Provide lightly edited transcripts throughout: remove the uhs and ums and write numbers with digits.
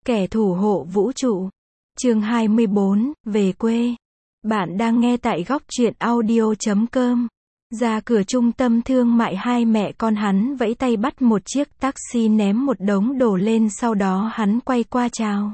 Kẻ thủ hộ vũ trụ. Chương 24, về quê. Bạn đang nghe tại góc truyện audio.com. Ra cửa trung tâm thương mại, hai mẹ con hắn vẫy tay bắt một chiếc taxi ném một đống đồ lên, sau đó hắn quay qua chào.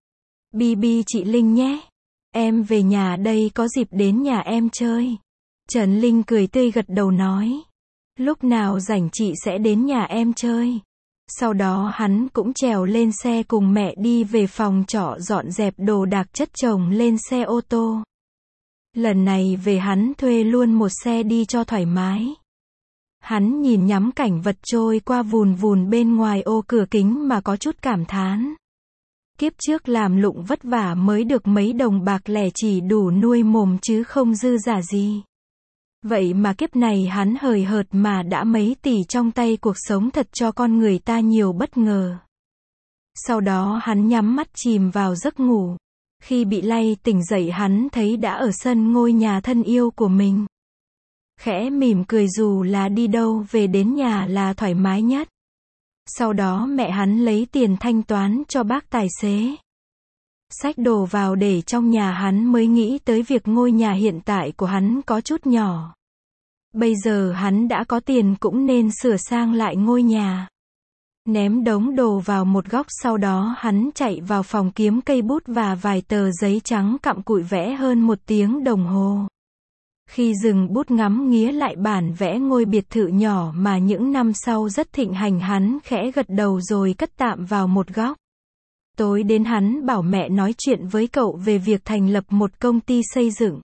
Bibi chị Linh nhé. Em về nhà đây, có dịp đến nhà em chơi. Trần Linh cười tươi gật đầu nói. Lúc nào rảnh chị sẽ đến nhà em chơi. Sau đó hắn cũng trèo lên xe cùng mẹ đi về phòng trọ dọn dẹp đồ đạc chất chồng lên xe ô tô. Lần này về hắn thuê luôn một xe đi cho thoải mái. Hắn nhìn nhắm cảnh vật trôi qua vùn vùn bên ngoài ô cửa kính mà có chút cảm thán. Kiếp trước làm lụng vất vả mới được mấy đồng bạc lẻ chỉ đủ nuôi mồm chứ không dư giả gì. Vậy mà kiếp này hắn hời hợt mà đã mấy tỷ trong tay, cuộc sống thật cho con người ta nhiều bất ngờ. Sau đó hắn nhắm mắt chìm vào giấc ngủ. Khi bị lay tỉnh dậy hắn thấy đã ở sân ngôi nhà thân yêu của mình. Khẽ mỉm cười, dù là đi đâu về đến nhà là thoải mái nhất. Sau đó mẹ hắn lấy tiền thanh toán cho bác tài xế. Xách đồ vào để trong nhà, hắn mới nghĩ tới việc ngôi nhà hiện tại của hắn có chút nhỏ. Bây giờ hắn đã có tiền cũng nên sửa sang lại ngôi nhà. Ném đống đồ vào một góc, sau đó hắn chạy vào phòng kiếm cây bút và vài tờ giấy trắng, cặm cụi vẽ hơn 1 tiếng đồng hồ. Khi dừng bút ngắm nghía lại bản vẽ ngôi biệt thự nhỏ mà những năm sau rất thịnh hành, hắn khẽ gật đầu rồi cất tạm vào một góc. Tối đến hắn bảo mẹ nói chuyện với cậu về việc thành lập một công ty xây dựng.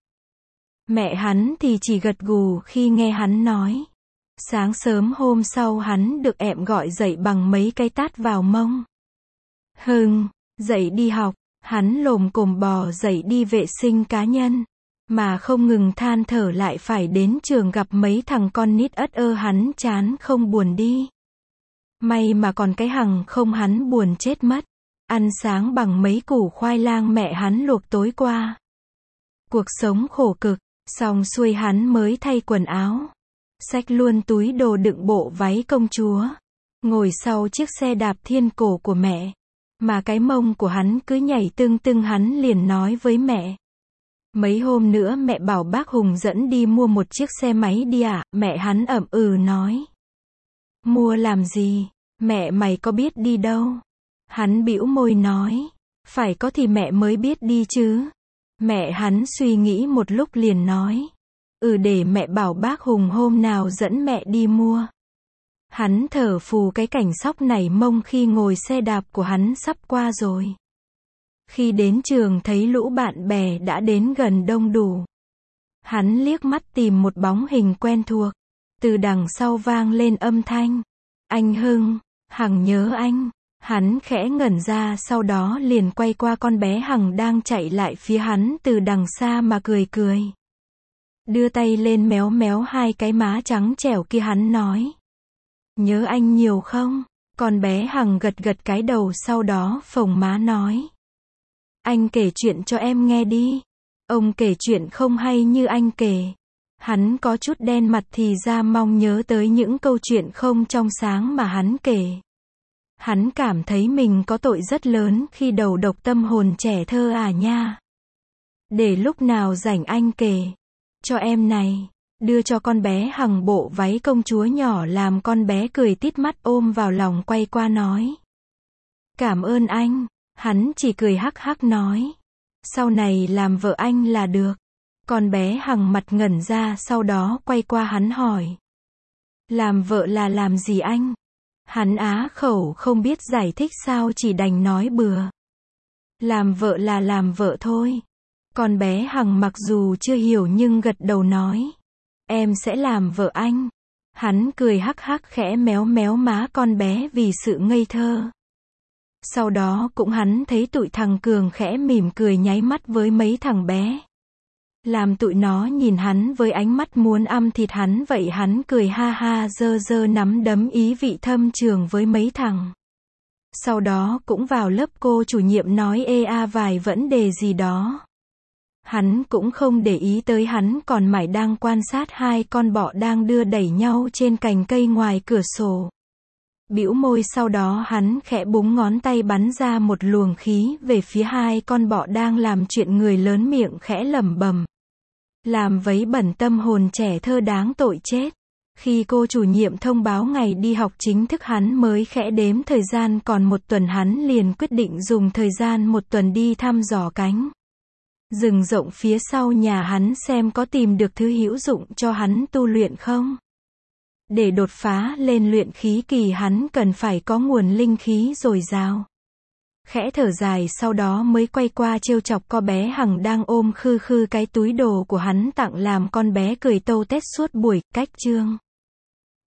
Mẹ hắn thì chỉ gật gù khi nghe hắn nói. Sáng sớm hôm sau hắn được em gọi dậy bằng mấy cái tát vào mông. Hưng, dậy đi học. Hắn lồm cồm bò dậy đi vệ sinh cá nhân. Mà không ngừng than thở lại phải đến trường gặp mấy thằng con nít ất ơ, hắn chán không buồn đi. May mà còn cái Hằng không, hắn buồn chết mất. Ăn sáng bằng mấy củ khoai lang mẹ hắn luộc tối qua. Cuộc sống khổ cực, xong xuôi hắn mới thay quần áo. Xách luôn túi đồ đựng bộ váy công chúa. Ngồi sau chiếc xe đạp thiên cổ của mẹ. Mà cái mông của hắn cứ nhảy tưng tưng, hắn liền nói với mẹ. Mấy hôm nữa mẹ bảo bác Hùng dẫn đi mua một chiếc xe máy đi ạ. Mẹ hắn ậm ừ nói. Mua làm gì? Mẹ mày có biết đi đâu? Hắn bĩu môi nói. Phải có thì mẹ mới biết đi chứ. Mẹ hắn suy nghĩ một lúc liền nói. Để mẹ bảo bác Hùng hôm nào dẫn mẹ đi mua. Hắn thở phù cái cảnh sóc nảy mông khi ngồi xe đạp của hắn sắp qua rồi. Khi đến trường thấy lũ bạn bè đã đến gần đông đủ. Hắn liếc mắt tìm một bóng hình quen thuộc. Từ đằng sau vang lên âm thanh. Anh Hưng, Hằng nhớ anh. Hắn khẽ ngẩn ra, sau đó liền quay qua con bé Hằng đang chạy lại phía hắn từ đằng xa mà cười cười. Đưa tay lên méo méo hai cái má trắng trẻo kia, hắn nói. Nhớ anh nhiều không? Con bé Hằng gật gật cái đầu, sau đó phồng má nói. Anh kể chuyện cho em nghe đi. Ông kể chuyện không hay như anh kể. Hắn có chút đen mặt, thì ra mong nhớ tới những câu chuyện không trong sáng mà hắn kể. Hắn cảm thấy mình có tội rất lớn khi đầu độc tâm hồn trẻ thơ à nha. Để lúc nào rảnh anh kể cho em này. Đưa cho con bé Hằng bộ váy công chúa nhỏ, làm con bé cười tít mắt ôm vào lòng, quay qua nói. Cảm ơn anh. Hắn chỉ cười hắc hắc nói. Sau này làm vợ anh là được. Con bé Hằng mặt ngẩn ra, sau đó quay qua hắn hỏi. Làm vợ là làm gì anh? Hắn á khẩu không biết giải thích sao, chỉ đành nói bừa. Làm vợ là làm vợ thôi. Con bé Hằng mặc dù chưa hiểu nhưng gật đầu nói. Em sẽ làm vợ anh. Hắn cười hắc hắc khẽ méo méo má con bé vì sự ngây thơ. Sau đó cũng hắn thấy tụi thằng Cường khẽ mỉm cười nháy mắt với mấy thằng bé. Làm tụi nó nhìn hắn với ánh mắt muốn ăn thịt hắn, vậy hắn cười ha ha giơ giơ nắm đấm ý vị thâm trường với mấy thằng. Sau đó cũng vào lớp cô chủ nhiệm nói vài vấn đề gì đó. Hắn cũng không để ý tới, hắn còn mải đang quan sát hai con bọ đang đưa đẩy nhau trên cành cây ngoài cửa sổ. Bĩu môi sau đó hắn khẽ búng ngón tay bắn ra một luồng khí về phía hai con bọ đang làm chuyện người lớn miệng khẽ lẩm bẩm. Làm vấy bẩn tâm hồn trẻ thơ đáng tội chết. Khi cô chủ nhiệm thông báo ngày đi học chính thức hắn mới khẽ đếm thời gian còn một tuần hắn liền quyết định dùng thời gian một tuần đi thăm dò cánh rừng rộng phía sau nhà hắn xem có tìm được thứ hữu dụng cho hắn tu luyện không. Để đột phá lên luyện khí kỳ hắn cần phải có nguồn linh khí dồi dào. Khẽ thở dài sau đó mới quay qua trêu chọc con bé Hằng đang ôm khư khư cái túi đồ của hắn tặng làm con bé cười tâu tét suốt buổi, cách chương.